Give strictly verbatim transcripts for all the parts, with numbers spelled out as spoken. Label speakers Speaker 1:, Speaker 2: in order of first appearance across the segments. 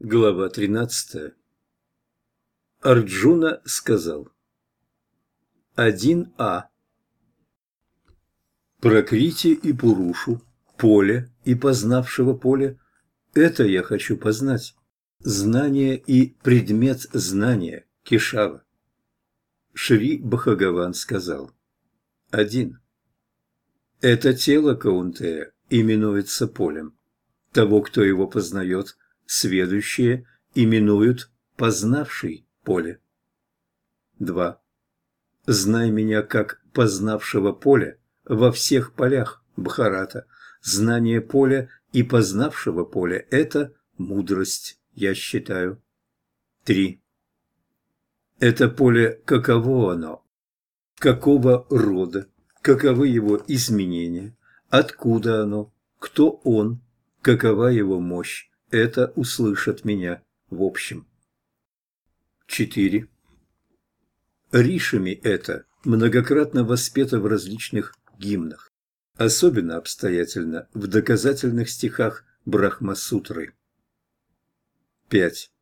Speaker 1: Глава тринадцатая. Арджуна сказал: один а. Пракрити и Пурушу, поле и познавшего поле – это я хочу познать. Знание и предмет знания – Кешава. Шри Бхагаван сказал: один. Это тело Каунтея именуется полем. Того, кто его познает, сведущие именуют познавший поле. два. Знай меня как познавшего поле во всех полях, Бхарата. Знание поля и познавшего поля – это мудрость, я считаю. три. Это поле, каково оно? Какого рода? Каковы его изменения? Откуда оно? Кто он? Какова его мощь? Это услышат меня в общем. четыре. Ришами это многократно воспето в различных гимнах, особенно обстоятельно в доказательных стихах Брахма-сутры. пять.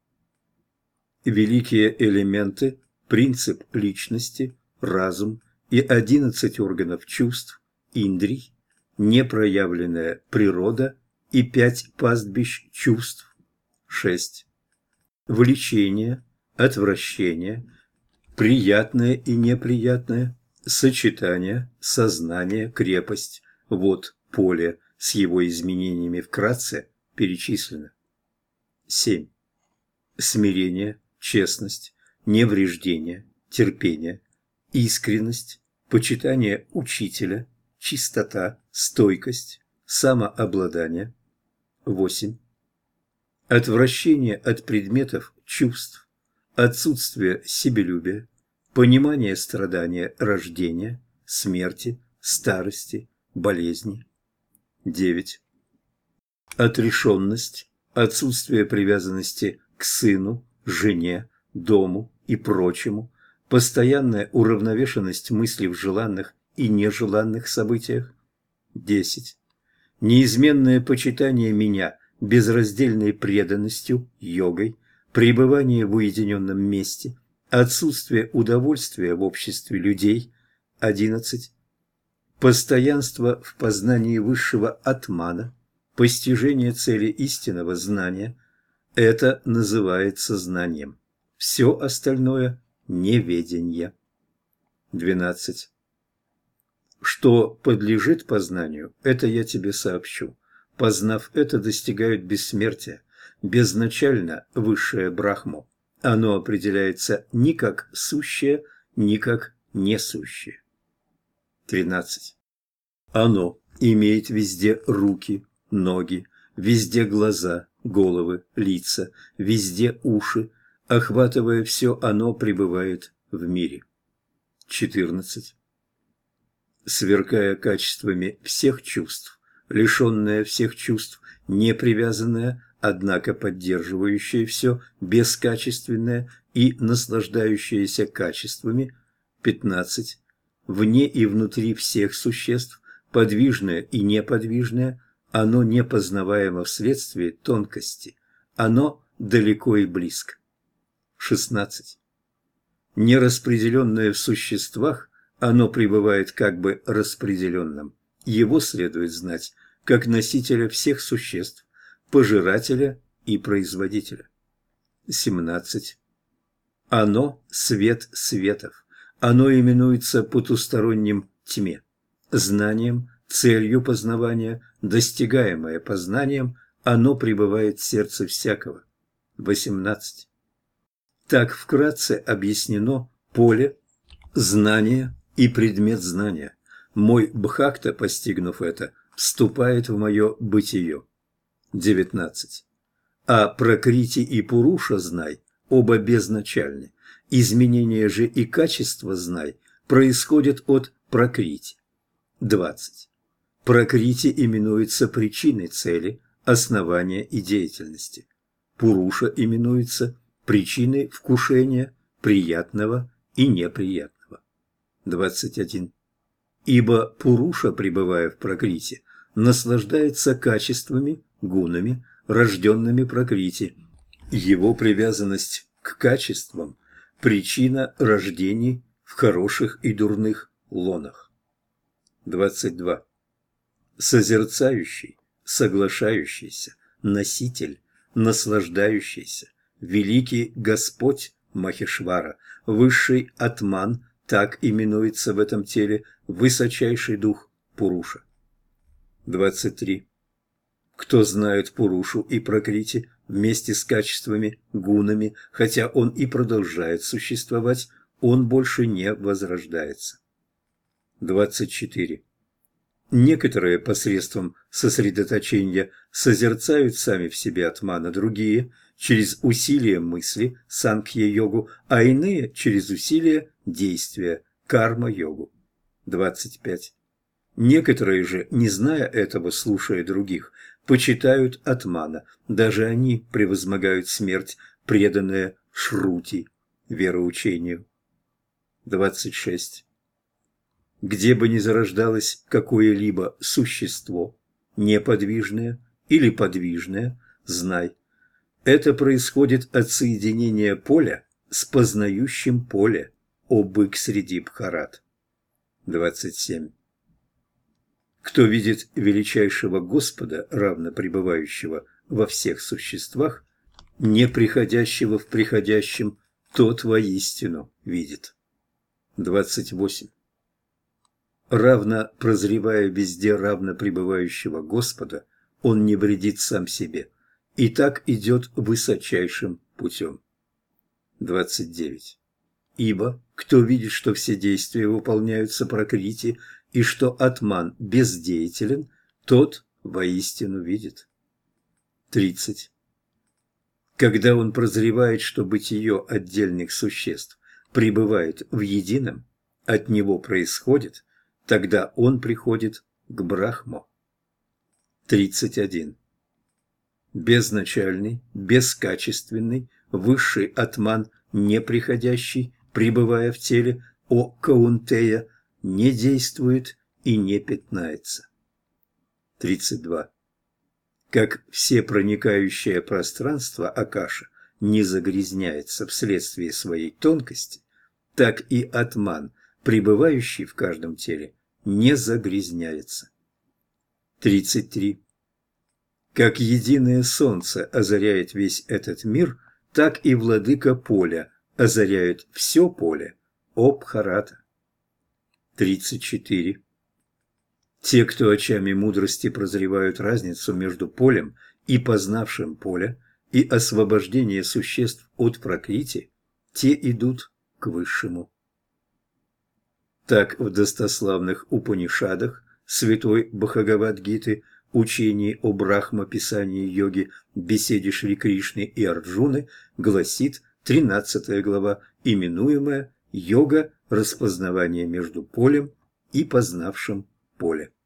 Speaker 1: Великие элементы, принцип личности, разум и одиннадцать органов чувств, индрий, непроявленная природа и пять пастбищ чувств. шесть. Влечение, отвращение, приятное и неприятное, сочетание, сознание, крепость. Вот поле с его изменениями вкратце перечислено. семь. Смирение, честность, невреждение, терпение, искренность, почитание учителя, чистота, стойкость, самообладание. восемь. Отвращение от предметов чувств, отсутствие себелюбия, понимание страдания рождения, смерти, старости, болезни. девять. Отрешенность, отсутствие привязанности к сыну, жене, дому и прочему, постоянная уравновешенность мыслей в желанных и нежеланных событиях. десять. Неизменное почитание меня безраздельной преданностью, йогой, пребывание в уединенном месте, отсутствие удовольствия в обществе людей. одиннадцать. Постоянство в познании высшего атмана, постижение цели истинного знания – это называется знанием. Все остальное – неведение. двенадцать. Что подлежит познанию, это я тебе сообщу. Познав это, достигают бессмертия. Безначально высшее Брахму. Оно определяется ни как сущее, ни как несущее. тринадцать. Оно имеет везде руки, ноги, везде глаза, головы, лица, везде уши. Охватывая все, оно пребывает в мире. четырнадцать. Сверкая качествами всех чувств, лишенная всех чувств, не привязанная, однако поддерживающая все, бескачественное и наслаждающееся качествами. пятнадцать. Вне и внутри всех существ, подвижное и неподвижное, оно непознаваемо вследствие тонкости, оно далеко и близко. шестнадцать. Нераспределенное в существах, оно пребывает как бы распределенным. Его следует знать как носителя всех существ, пожирателя и производителя. семнадцать. Оно – свет светов. Оно именуется потусторонним тьме. Знанием, целью познавания, достигаемое познанием, оно пребывает в сердце всякого. восемнадцать. Так вкратце объяснено поле, знание и предмет знания. Мой Бхакта, постигнув это, вступает в мое бытие. девятнадцать. А Пракрити и Пуруша знай, оба безначальны. Изменение же и качество знай происходят от Пракрити. двадцать. Пракрити именуется причиной цели, основания и деятельности. Пуруша именуется причиной вкушения приятного и неприятного. двадцать один. Ибо Пуруша, пребывая в Пракрити, наслаждается качествами, гунами, рожденными Пракрити, Его привязанность к качествам – причина рождений в хороших и дурных лонах. двадцать два. Созерцающий, соглашающийся, носитель, наслаждающийся, великий Господь Махешвара, высший Атман, так именуется в этом теле высочайший дух Пуруша. двадцать три. Кто знает Пурушу и Пракрити вместе с качествами, гунами, хотя он и продолжает существовать, он больше не возрождается. двадцать четыре. Некоторые посредством сосредоточения созерцают сами в себе атмана, другие – через усилие мысли, санкхья-йогу, а иные – через усилие действия, карма-йогу. двадцать пять. Некоторые же, не зная этого, слушая других, почитают атмана, даже они превозмогают смерть, преданная шрути, вероучению. двадцать шесть. Где бы ни зарождалось какое-либо существо, неподвижное или подвижное, знай, это происходит от соединения поля с познающим поле, о бык среди бхарат. двадцать семь. Кто видит величайшего Господа, равно пребывающего во всех существах, не приходящего в приходящем, тот воистину видит. двадцать восемь. Равно прозревая везде равно пребывающего Господа, он не вредит сам себе, и так идет высочайшим путем. двадцать девять. Ибо кто видит, что все действия выполняются пракрити, и что атман бездеятелен, тот воистину видит. тридцать. Когда он прозревает, что бытие отдельных существ пребывает в едином, от него происходит, тогда он приходит к Брахму. тридцать один. Безначальный, бескачественный, высший атман, неприходящий, пребывая в теле, о Каунтея, не действует и не пятнается. тридцать два. Как всепроникающее пространство Акаша не загрязняется вследствие своей тонкости, так и атман, пребывающий в каждом теле, не загрязняется. тридцать три. Как единое солнце озаряет весь этот мир, так и владыка поля озаряет все поле, о Бхарата. тридцать четыре. Те, кто очами мудрости прозревают разницу между полем и познавшим поле, и освобождение существ от пракрити, те идут к высшему. Так в достославных Упанишадах святой Бхагавад-гиты, учении о Брахма-писании йоги, беседе Шри Кришны и Арджуны гласит тринадцатая глава, именуемая «Йога распознавания между полем и познавшим поле».